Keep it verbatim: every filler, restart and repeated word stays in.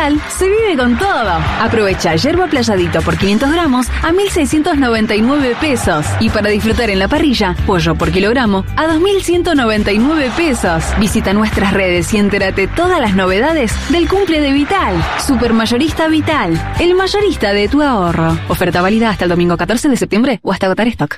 Vital se vive con todo. Aprovecha yerba playadito por quinientos gramos a mil seiscientos noventa y nueve pesos. Y para disfrutar en la parrilla, pollo por kilogramo a dos mil ciento noventa y nueve pesos. Visita nuestras redes y entérate todas las novedades del cumple de Vital. Supermayorista Vital, el mayorista de tu ahorro. Oferta válida hasta el domingo catorce de septiembre o hasta agotar stock.